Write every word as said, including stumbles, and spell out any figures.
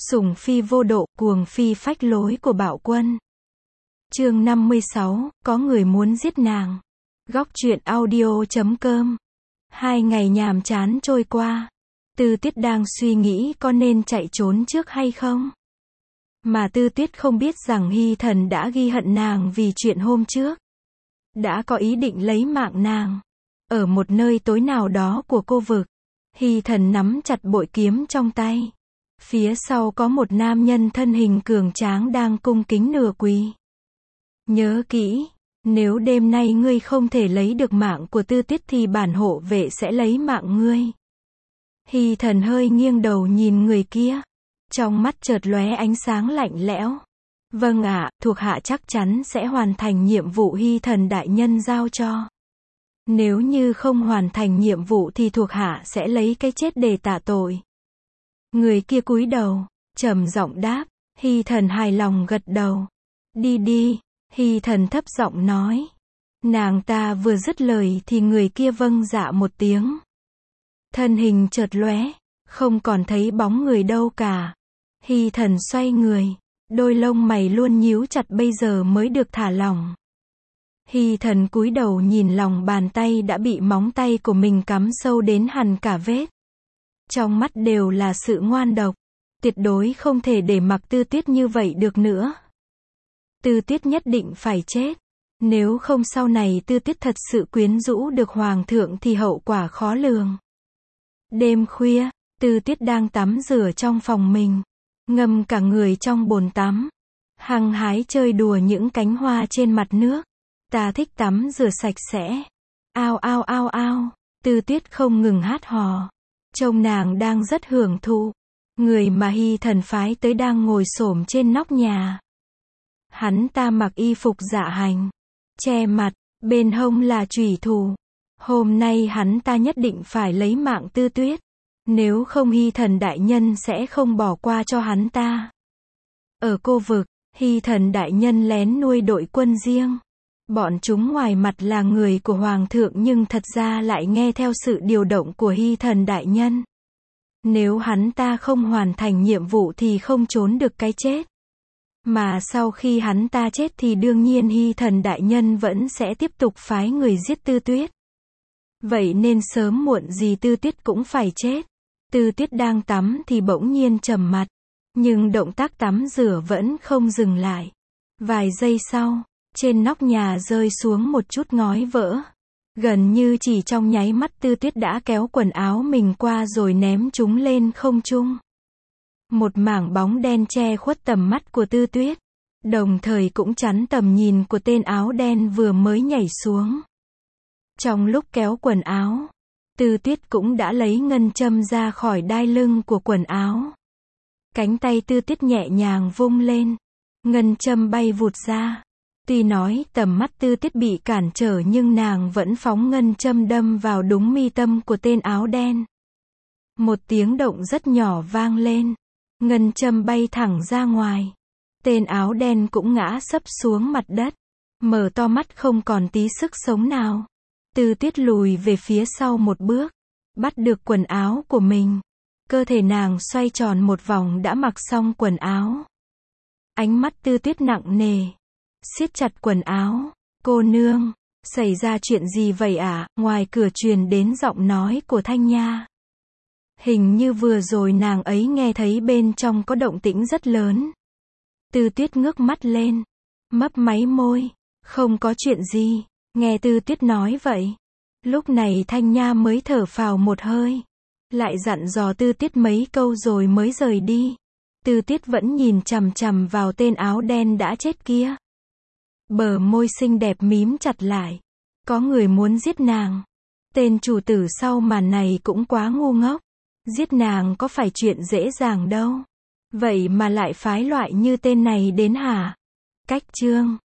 Sủng phi vô độ, cuồng phi phách lối của Bạo Quân. Chương năm mươi sáu, có người muốn giết nàng. Góc truyện audio chấm com. Hai ngày nhàm chán trôi qua. Tư Tuyết đang suy nghĩ có nên chạy trốn trước hay không. Mà Tư Tuyết không biết rằng Hy Thần đã ghi hận nàng vì chuyện hôm trước. Đã có ý định lấy mạng nàng. Ở một nơi tối nào đó của cô vực, Hy Thần nắm chặt bội kiếm trong tay. Phía sau có một nam nhân thân hình cường tráng đang cung kính nửa quỳ. Nhớ kỹ, nếu đêm nay ngươi không thể lấy được mạng của Tư Tuyết thì bản hộ vệ sẽ lấy mạng ngươi. Hy Thần hơi nghiêng đầu nhìn người kia. Trong mắt chợt lóe ánh sáng lạnh lẽo. Vâng ạ, thuộc hạ chắc chắn sẽ hoàn thành nhiệm vụ Hy Thần đại nhân giao cho. Nếu như không hoàn thành nhiệm vụ thì thuộc hạ sẽ lấy cái chết để tạ tội. Người kia cúi đầu, trầm giọng đáp. Hy Thần hài lòng gật đầu. Đi đi, Hy Thần thấp giọng nói. Nàng ta vừa dứt lời thì người kia vâng dạ một tiếng. Thân hình chợt lóe, không còn thấy bóng người đâu cả. Hy Thần xoay người, đôi lông mày luôn nhíu chặt bây giờ mới được thả lỏng. Hy Thần cúi đầu nhìn lòng bàn tay đã bị móng tay của mình cắm sâu đến hằn cả vết. Trong mắt đều là sự ngoan độc. Tuyệt đối không thể để mặc Tư Tuyết như vậy được nữa. Tư Tuyết nhất định phải chết. Nếu không sau này Tư Tuyết thật sự quyến rũ được hoàng thượng thì hậu quả khó lường. Đêm khuya, Tư Tuyết đang tắm rửa trong phòng mình. Ngâm cả người trong bồn tắm. Hăng hái chơi đùa những cánh hoa trên mặt nước. Ta thích tắm rửa sạch sẽ. Ao ao ao ao. Tư Tuyết không ngừng hát hò. Trông nàng đang rất hưởng thụ. Người mà Hy Thần phái tới đang ngồi xổm trên nóc nhà. Hắn ta mặc y phục dạ hành, che mặt, bên hông là chủy thủ. Hôm nay hắn ta nhất định phải lấy mạng Tư Tuyết. Nếu không Hy Thần đại nhân sẽ không bỏ qua cho hắn ta. Ở cô vực, Hy Thần đại nhân lén nuôi đội quân riêng. Bọn chúng ngoài mặt là người của hoàng thượng nhưng thật ra lại nghe theo sự điều động của Hy Thần đại nhân. Nếu hắn ta không hoàn thành nhiệm vụ thì không trốn được cái chết. Mà sau khi hắn ta chết thì đương nhiên Hy Thần đại nhân vẫn sẽ tiếp tục phái người giết Tư Tuyết. Vậy nên sớm muộn gì Tư Tuyết cũng phải chết. Tư Tuyết đang tắm thì bỗng nhiên trầm mặt. Nhưng động tác tắm rửa vẫn không dừng lại. Vài giây sau, trên nóc nhà rơi xuống một chút ngói vỡ. Gần như chỉ trong nháy mắt Tư Tuyết đã kéo quần áo mình qua rồi ném chúng lên không trung. Một mảng bóng đen che khuất tầm mắt của Tư Tuyết. Đồng thời cũng chắn tầm nhìn của tên áo đen vừa mới nhảy xuống. Trong lúc kéo quần áo, Tư Tuyết cũng đã lấy ngân châm ra khỏi đai lưng của quần áo. Cánh tay Tư Tuyết nhẹ nhàng vung lên. Ngân châm bay vụt ra. Tuy nói tầm mắt Tư Tuyết bị cản trở nhưng nàng vẫn phóng ngân châm đâm vào đúng mi tâm của tên áo đen. Một tiếng động rất nhỏ vang lên. Ngân châm bay thẳng ra ngoài. Tên áo đen cũng ngã sấp xuống mặt đất. Mở to mắt không còn tí sức sống nào. Tư Tuyết lùi về phía sau một bước. Bắt được quần áo của mình. Cơ thể nàng xoay tròn một vòng đã mặc xong quần áo. Ánh mắt Tư Tuyết nặng nề. Siết chặt quần áo. Cô nương, xảy ra chuyện gì vậy ạ? À? Ngoài cửa truyền đến giọng nói của Thanh Nha. Hình như vừa rồi nàng ấy nghe thấy bên trong có động tĩnh rất lớn. Tư Tuyết ngước mắt lên. Mấp máy môi. Không có chuyện gì. Nghe Tư Tuyết nói vậy. Lúc này Thanh Nha mới thở phào một hơi. Lại dặn dò Tư Tuyết mấy câu rồi mới rời đi. Tư Tuyết vẫn nhìn chằm chằm vào tên áo đen đã chết kia. Bờ môi xinh đẹp mím chặt lại. Có người muốn giết nàng. Tên chủ tử sau màn này cũng quá ngu ngốc. Giết nàng có phải chuyện dễ dàng đâu. Vậy mà lại phái loại như tên này đến hả? Cách chương